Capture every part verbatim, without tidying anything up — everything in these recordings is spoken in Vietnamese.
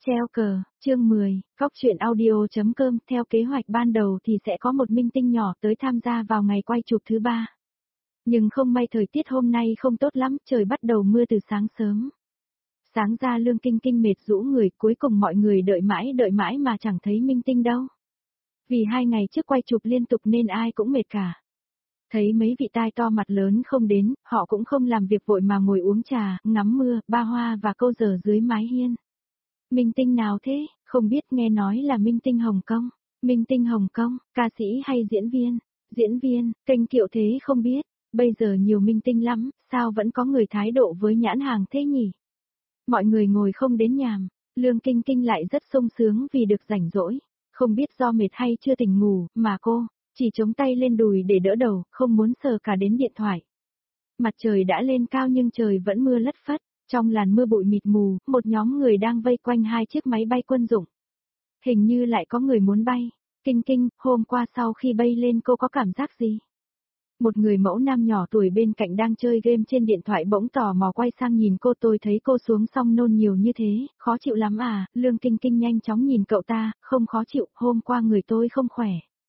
Treo cờ, chương mười, Cóc truyện audio.com. Theo kế hoạch ban đầu thì sẽ có một minh tinh nhỏ tới tham gia vào ngày quay chụp thứ ba. Nhưng không may thời tiết hôm nay không tốt lắm, trời bắt đầu mưa từ sáng sớm. Sáng ra Lương Kinh Kinh mệt rũ người, cuối cùng mọi người đợi mãi đợi mãi mà chẳng thấy minh tinh đâu. Vì hai ngày trước quay chụp liên tục nên ai cũng mệt cả. Thấy mấy vị tai to mặt lớn không đến, họ cũng không làm việc vội mà ngồi uống trà, ngắm mưa, ba hoa và câu giờ dưới mái hiên. Minh tinh nào thế, không biết, nghe nói là minh tinh Hồng Kông. Minh tinh Hồng Kông, ca sĩ hay diễn viên? Diễn viên, kênh kiệu thế không biết. Bây giờ nhiều minh tinh lắm, sao vẫn có người thái độ với nhãn hàng thế nhỉ? Mọi người ngồi không đến nhàm, Lương Kinh Kinh lại rất sung sướng vì được rảnh rỗi. Không biết do mệt hay chưa tỉnh ngủ, mà cô chỉ chống tay lên đùi để đỡ đầu, không muốn sờ cả đến điện thoại. Mặt trời đã lên cao nhưng trời vẫn mưa lất phất. Trong làn mưa bụi mịt mù, một nhóm người đang vây quanh hai chiếc máy bay quân dụng. Hình như lại có người muốn bay. Kinh Kinh, hôm qua sau khi bay lên cô có cảm giác gì? Một người mẫu nam nhỏ tuổi bên cạnh đang chơi game trên điện thoại bỗng tò mò quay sang nhìn cô. Tôi thấy cô xuống xong nôn nhiều như thế, khó chịu lắm à? Lương Kinh Kinh nhanh chóng nhìn cậu ta, không khó chịu, hôm qua người tôi không khỏe.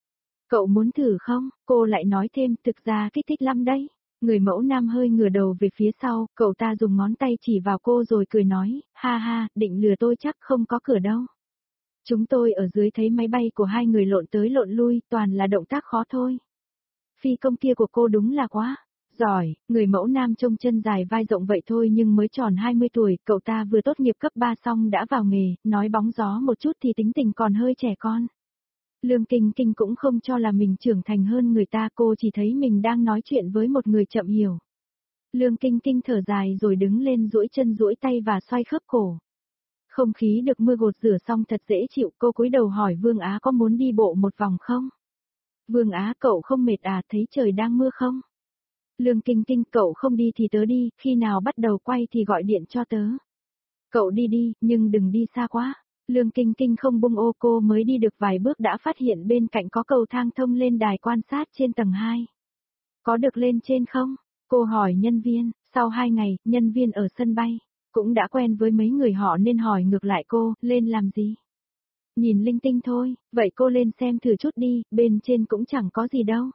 Cậu muốn thử không? Cô lại nói thêm, thực ra kích thích lắm đấy. Người mẫu nam hơi ngửa đầu về phía sau, cậu ta dùng ngón tay chỉ vào cô rồi cười nói, ha ha, định lừa tôi chắc không có cửa đâu. Chúng tôi ở dưới thấy máy bay của hai người lộn tới lộn lui, toàn là động tác khó thôi. Phi công kia của cô đúng là quá giỏi. Người mẫu nam trông chân dài vai rộng vậy thôi nhưng mới tròn hai mươi tuổi, cậu ta vừa tốt nghiệp cấp ba xong đã vào nghề, nói bóng gió một chút thì tính tình còn hơi trẻ con. Lương Kinh Kinh cũng không cho là mình trưởng thành hơn người ta, cô chỉ thấy mình đang nói chuyện với một người chậm hiểu. Lương Kinh Kinh thở dài rồi đứng lên duỗi chân duỗi tay và xoay khớp cổ. Không khí được mưa gột rửa xong thật dễ chịu, cô cúi đầu hỏi Vương Á có muốn đi bộ một vòng không? Vương Á, cậu không mệt à, thấy trời đang mưa không? Lương Kinh Kinh, cậu không đi thì tớ đi, khi nào bắt đầu quay thì gọi điện cho tớ. Cậu đi đi, nhưng đừng đi xa quá. Lương Kinh Kinh không buông ô, cô mới đi được vài bước đã phát hiện bên cạnh có cầu thang thông lên đài quan sát trên tầng hai. Có được lên trên không? Cô hỏi nhân viên. Sau hai ngày, nhân viên ở sân bay cũng đã quen với mấy người họ nên hỏi ngược lại cô, lên làm gì? Nhìn linh tinh thôi, vậy cô lên xem thử chút đi, bên trên cũng chẳng có gì đâu.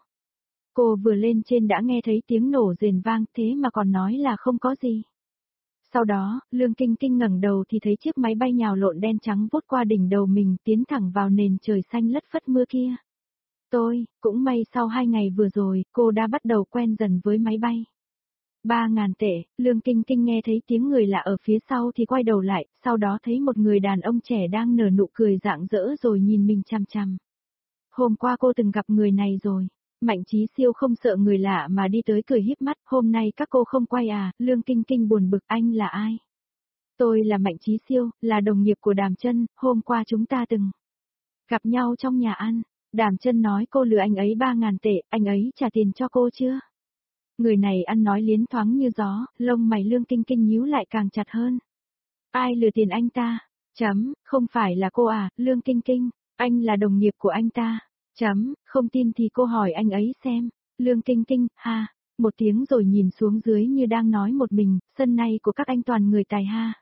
Cô vừa lên trên đã nghe thấy tiếng nổ rền vang, thế mà còn nói là không có gì. Sau đó, Lương Kinh Kinh ngẩng đầu thì thấy chiếc máy bay nhào lộn đen trắng vút qua đỉnh đầu mình, tiến thẳng vào nền trời xanh lất phất mưa kia. Tôi, cũng may sau hai ngày vừa rồi, cô đã bắt đầu quen dần với máy bay. Ba ngàn tệ, Lương Kinh Kinh nghe thấy tiếng người lạ ở phía sau thì quay đầu lại, sau đó thấy một người đàn ông trẻ đang nở nụ cười rạng rỡ rồi nhìn mình chằm chằm. Hôm qua cô từng gặp người này rồi. Mạnh Chí Siêu không sợ người lạ mà đi tới cười híp mắt, hôm nay các cô không quay à? Lương Kinh Kinh buồn bực, anh là ai? Tôi là Mạnh Chí Siêu, là đồng nghiệp của Đàm Chân, hôm qua chúng ta từng gặp nhau trong nhà ăn. Đàm Chân nói cô lừa anh ấy ba ngàn tệ, anh ấy trả tiền cho cô chưa? Người này ăn nói liến thoáng như gió, lông mày Lương Kinh Kinh nhíu lại càng chặt hơn. Ai lừa tiền anh ta? Chấm, không phải là cô à, Lương Kinh Kinh, anh là đồng nghiệp của anh ta. Chấm, không tin thì cô hỏi anh ấy xem. Lương Kinh Kinh, ha, một tiếng rồi nhìn xuống dưới như đang nói một mình, sân này của các anh toàn người tài ha.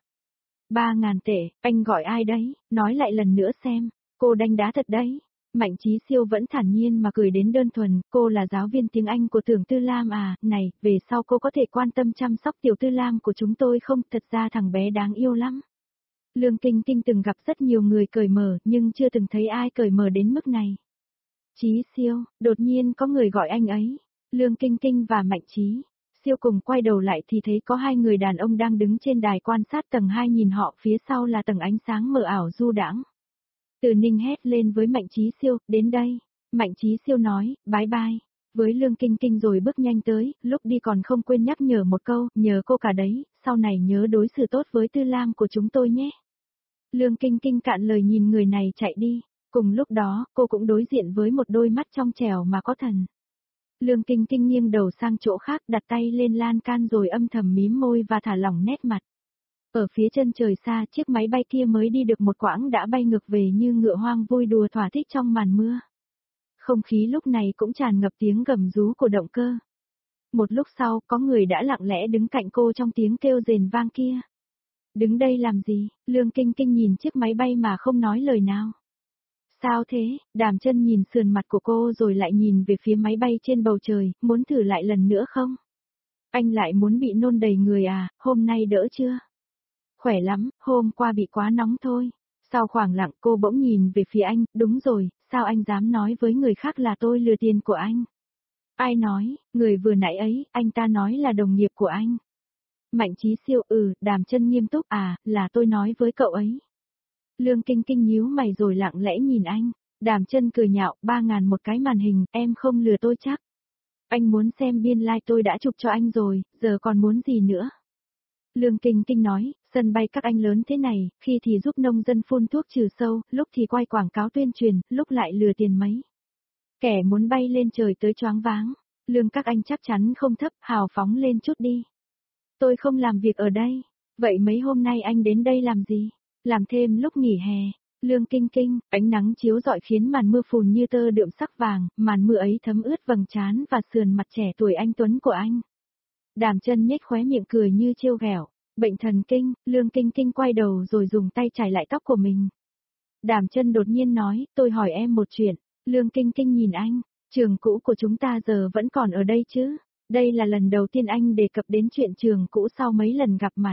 Ba ngàn tệ, anh gọi ai đấy, nói lại lần nữa xem, cô đánh đá thật đấy. Mạnh Chí Siêu vẫn thản nhiên mà cười đến đơn thuần, cô là giáo viên tiếng Anh của Tưởng Tư Lam à, này, về sau cô có thể quan tâm chăm sóc Tiểu Tư Lam của chúng tôi không, thật ra thằng bé đáng yêu lắm. Lương Kinh Kinh từng gặp rất nhiều người cởi mở, nhưng chưa từng thấy ai cởi mở đến mức này. Chí Siêu, đột nhiên có người gọi anh ấy. Lương Kinh Kinh và Mạnh Chí Siêu cùng quay đầu lại thì thấy có hai người đàn ông đang đứng trên đài quan sát tầng hai, nhìn họ phía sau là tầng ánh sáng mờ ảo du đãng. Từ Ninh hét lên với Mạnh Chí Siêu, đến đây. Mạnh Chí Siêu nói, bye bye, với Lương Kinh Kinh rồi bước nhanh tới, lúc đi còn không quên nhắc nhở một câu, nhớ cô cả đấy, sau này nhớ đối xử tốt với Tư Lam của chúng tôi nhé. Lương Kinh Kinh cạn lời nhìn người này chạy đi. Cùng lúc đó, cô cũng đối diện với một đôi mắt trong trẻo mà có thần. Lương Kinh Kinh nghiêng đầu sang chỗ khác, đặt tay lên lan can rồi âm thầm mím môi và thả lỏng nét mặt. Ở phía chân trời xa, chiếc máy bay kia mới đi được một quãng đã bay ngược về như ngựa hoang vui đùa thỏa thích trong màn mưa. Không khí lúc này cũng tràn ngập tiếng gầm rú của động cơ. Một lúc sau, có người đã lặng lẽ đứng cạnh cô trong tiếng kêu rền vang kia. Đứng đây làm gì? Lương Kinh Kinh nhìn chiếc máy bay mà không nói lời nào. Sao thế? Đàm Chân nhìn sườn mặt của cô rồi lại nhìn về phía máy bay trên bầu trời, muốn thử lại lần nữa không? Anh lại muốn bị nôn đầy người à, hôm nay đỡ chưa? Khỏe lắm, hôm qua bị quá nóng thôi. Sau khoảng lặng cô bỗng nhìn về phía anh, đúng rồi, sao anh dám nói với người khác là tôi lừa tiền của anh? Ai nói, người vừa nãy ấy, anh ta nói là đồng nghiệp của anh. Mạnh Chí Siêu, ừ, Đàm Chân nghiêm túc, à, là tôi nói với cậu ấy. Lương Kinh Kinh nhíu mày rồi lặng lẽ nhìn anh. Đàm Chân cười nhạo, ba ngàn một cái màn hình, em không lừa tôi chắc. Anh muốn xem biên lai like tôi đã chụp cho anh rồi, giờ còn muốn gì nữa? Lương Kinh Kinh nói, sân bay các anh lớn thế này, khi thì giúp nông dân phun thuốc trừ sâu, lúc thì quay quảng cáo tuyên truyền, lúc lại lừa tiền mấy. Kẻ muốn bay lên trời tới choáng váng, lương các anh chắc chắn không thấp, hào phóng lên chút đi. Tôi không làm việc ở đây, vậy mấy hôm nay anh đến đây làm gì? Làm thêm lúc nghỉ hè. Lương Kinh Kinh, ánh nắng chiếu rọi khiến màn mưa phùn như tơ đượm sắc vàng, màn mưa ấy thấm ướt vầng trán và sườn mặt trẻ tuổi anh tuấn của anh. Đàm Chân nhếch khóe miệng cười như trêu ghẹo. Bệnh thần kinh, Lương Kinh Kinh quay đầu rồi dùng tay chải lại tóc của mình. Đàm Chân đột nhiên nói, tôi hỏi em một chuyện. Lương Kinh Kinh nhìn anh, trường cũ của chúng ta giờ vẫn còn ở đây chứ? Đây là lần đầu tiên anh đề cập đến chuyện trường cũ sau mấy lần gặp mặt.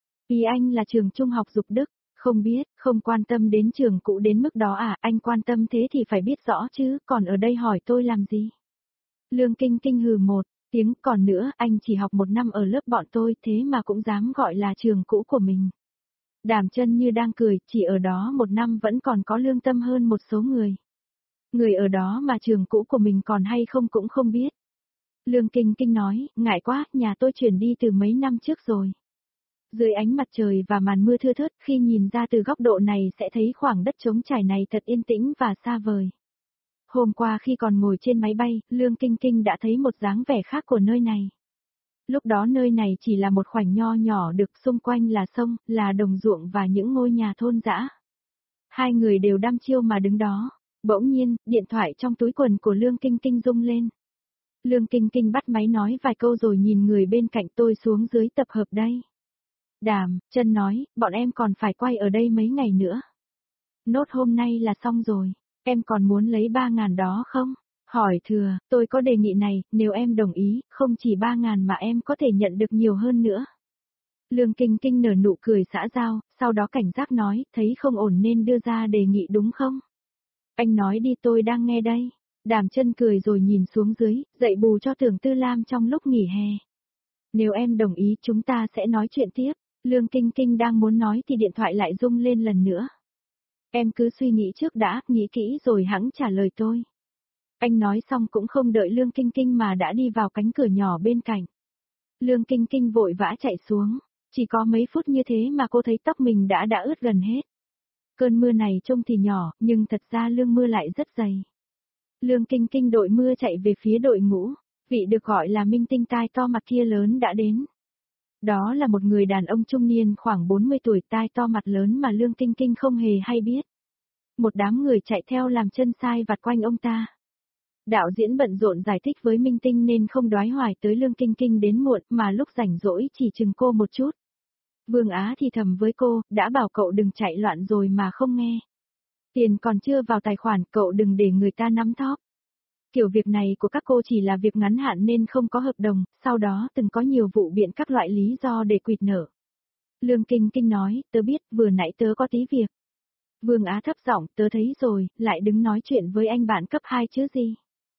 Ý anh là trường trung học Dục Đức, không biết, không quan tâm đến trường cũ đến mức đó à, anh quan tâm thế thì phải biết rõ chứ, còn ở đây hỏi tôi làm gì? Lương Kinh Kinh hừ một tiếng, còn nữa, anh chỉ học một năm ở lớp bọn tôi, thế mà cũng dám gọi là trường cũ của mình. Đàm Chân như đang cười, chỉ ở đó một năm vẫn còn có lương tâm hơn một số người. Người ở đó mà trường cũ của mình còn hay không cũng không biết. Lương Kinh Kinh nói, ngại quá, nhà tôi chuyển đi từ mấy năm trước rồi. Dưới ánh mặt trời và màn mưa thưa thớt, khi nhìn ra từ góc độ này sẽ thấy khoảng đất trống trải này thật yên tĩnh và xa vời. Hôm qua khi còn ngồi trên máy bay, Lương Kinh Kinh đã thấy một dáng vẻ khác của nơi này. Lúc đó nơi này chỉ là một khoảnh nho nhỏ được xung quanh là sông, là đồng ruộng và những ngôi nhà thôn dã. Hai người đều đăm chiêu mà đứng đó. Bỗng nhiên, điện thoại trong túi quần của Lương Kinh Kinh rung lên. Lương Kinh Kinh bắt máy nói vài câu rồi nhìn người bên cạnh tôi xuống dưới tập hợp đây. Đàm, Chân nói, bọn em còn phải quay ở đây mấy ngày nữa. Nốt hôm nay là xong rồi, em còn muốn lấy ba ngàn đó không? Hỏi thừa, tôi có đề nghị này, nếu em đồng ý, không chỉ ba ngàn mà em có thể nhận được nhiều hơn nữa. Lương Kinh Kinh nở nụ cười xã giao, sau đó cảnh giác nói, thấy không ổn nên đưa ra đề nghị đúng không? Anh nói đi, tôi đang nghe đây. Đàm Chân cười rồi nhìn xuống dưới, dạy bù cho Tưởng Tư Lam trong lúc nghỉ hè. Nếu em đồng ý chúng ta sẽ nói chuyện tiếp. Lương Kinh Kinh đang muốn nói thì điện thoại lại rung lên lần nữa. Em cứ suy nghĩ trước đã, nghĩ kỹ rồi hẵng trả lời tôi. Anh nói xong cũng không đợi Lương Kinh Kinh mà đã đi vào cánh cửa nhỏ bên cạnh. Lương Kinh Kinh vội vã chạy xuống, chỉ có mấy phút như thế mà cô thấy tóc mình đã đã ướt gần hết. Cơn mưa này trông thì nhỏ, nhưng thật ra lương mưa lại rất dày. Lương Kinh Kinh đội mưa chạy về phía đội ngũ, vị được gọi là minh tinh tai to mặt kia lớn đã đến. Đó là một người đàn ông trung niên khoảng bốn mươi tuổi, tai to mặt lớn mà Lương Kinh Kinh không hề hay biết. Một đám người chạy theo làm chân sai vặt quanh ông ta. Đạo diễn bận rộn giải thích với minh tinh nên không đoái hoài tới Lương Kinh Kinh đến muộn mà lúc rảnh rỗi chỉ chừng cô một chút. Vương Á thì thầm với cô, đã bảo cậu đừng chạy loạn rồi mà không nghe. Tiền còn chưa vào tài khoản, cậu đừng để người ta nắm thóp. Kiểu việc này của các cô chỉ là việc ngắn hạn nên không có hợp đồng, sau đó từng có nhiều vụ biện các loại lý do để quỵt nợ. Lương Kinh Kinh nói, tớ biết, vừa nãy tớ có tí việc. Vương Á thấp giọng, tớ thấy rồi, lại đứng nói chuyện với anh bạn cấp hai chứ gì.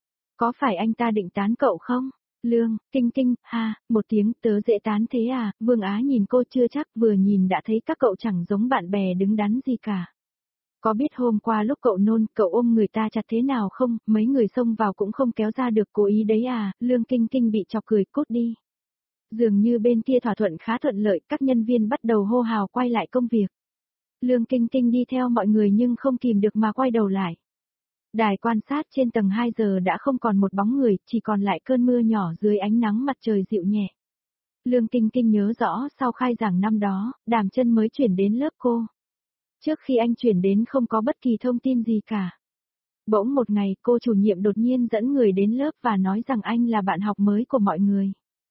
Có phải anh ta định tán cậu không? Lương, Kinh Kinh, ha, một tiếng, tớ dễ tán thế à, Vương Á nhìn cô chưa chắc, vừa nhìn đã thấy các cậu chẳng giống bạn bè đứng đắn gì cả. Có biết hôm qua lúc cậu nôn, cậu ôm người ta chặt thế nào không, mấy người xông vào cũng không kéo ra được, cố ý đấy à, Lương Kinh Kinh bị chọc cười cốt đi. Dường như bên kia thỏa thuận khá thuận lợi, các nhân viên bắt đầu hô hào quay lại công việc. Lương Kinh Kinh đi theo mọi người nhưng không kìm được mà quay đầu lại. Đài quan sát trên tầng hai giờ đã không còn một bóng người, chỉ còn lại cơn mưa nhỏ dưới ánh nắng mặt trời dịu nhẹ. Lương Kinh Kinh nhớ rõ sau khai giảng năm đó, Đàm Chân mới chuyển đến lớp cô. Trước khi anh chuyển đến không có bất kỳ thông tin gì cả. Bỗng một ngày cô chủ nhiệm đột nhiên dẫn người đến lớp và nói rằng anh là bạn học mới của mọi người.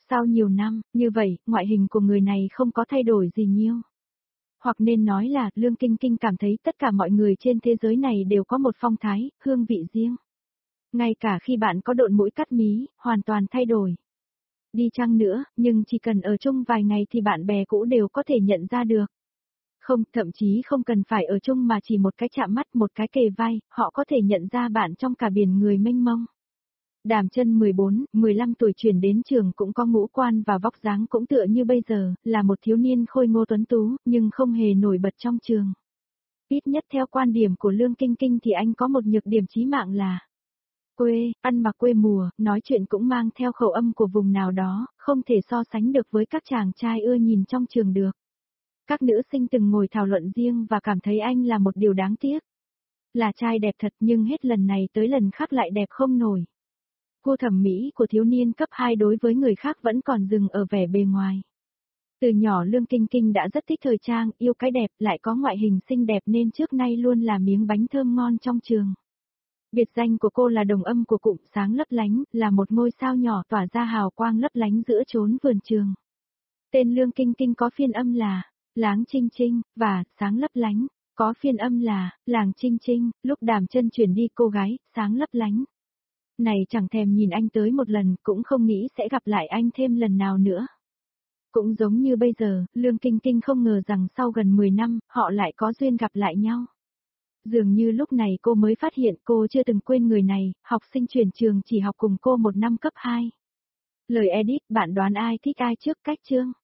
Sau nhiều năm, như vậy, ngoại hình của người này không có thay đổi gì nhiều. Hoặc nên nói là, Lương Kinh Kinh cảm thấy tất cả mọi người trên thế giới này đều có một phong thái, hương vị riêng. Ngay cả khi bạn có độn mũi cắt mí, hoàn toàn thay đổi. Đi chăng nữa, nhưng chỉ cần ở chung vài ngày thì bạn bè cũ đều có thể nhận ra được. Không, thậm chí không cần phải ở chung mà chỉ một cái chạm mắt, một cái kề vai, họ có thể nhận ra bạn trong cả biển người mênh mông. Đàm Chân mười bốn, mười lăm tuổi chuyển đến trường cũng có ngũ quan và vóc dáng cũng tựa như bây giờ, là một thiếu niên khôi ngô tuấn tú, nhưng không hề nổi bật trong trường. Ít nhất theo quan điểm của Lương Kinh Kinh thì anh có một nhược điểm chí mạng là quê, ăn mặc quê mùa, nói chuyện cũng mang theo khẩu âm của vùng nào đó, không thể so sánh được với các chàng trai ưa nhìn trong trường được. Các nữ sinh từng ngồi thảo luận riêng và cảm thấy anh là một điều đáng tiếc. Là trai đẹp thật nhưng hết lần này tới lần khác lại đẹp không nổi. Gu thẩm mỹ của thiếu niên cấp hai đối với người khác vẫn còn dừng ở vẻ bề ngoài. Từ nhỏ Lương Kinh Kinh đã rất thích thời trang, yêu cái đẹp, lại có ngoại hình xinh đẹp nên trước nay luôn là miếng bánh thơm ngon trong trường. Biệt danh của cô là đồng âm của cụm sáng lấp lánh, là một ngôi sao nhỏ tỏa ra hào quang lấp lánh giữa chốn vườn trường. Tên Lương Kinh Kinh có phiên âm là Láng Trinh Trinh, và sáng lấp lánh, có phiên âm là Làng Trinh Trinh, lúc Đàm Chân chuyển đi cô gái, sáng lấp lánh. Này chẳng thèm nhìn anh tới một lần, cũng không nghĩ sẽ gặp lại anh thêm lần nào nữa. Cũng giống như bây giờ, Lương Kinh Kinh không ngờ rằng sau gần mười năm, họ lại có duyên gặp lại nhau. Dường như lúc này cô mới phát hiện cô chưa từng quên người này, học sinh chuyển trường chỉ học cùng cô một năm cấp hai. Lời edit, bạn đoán ai thích ai trước cách chương?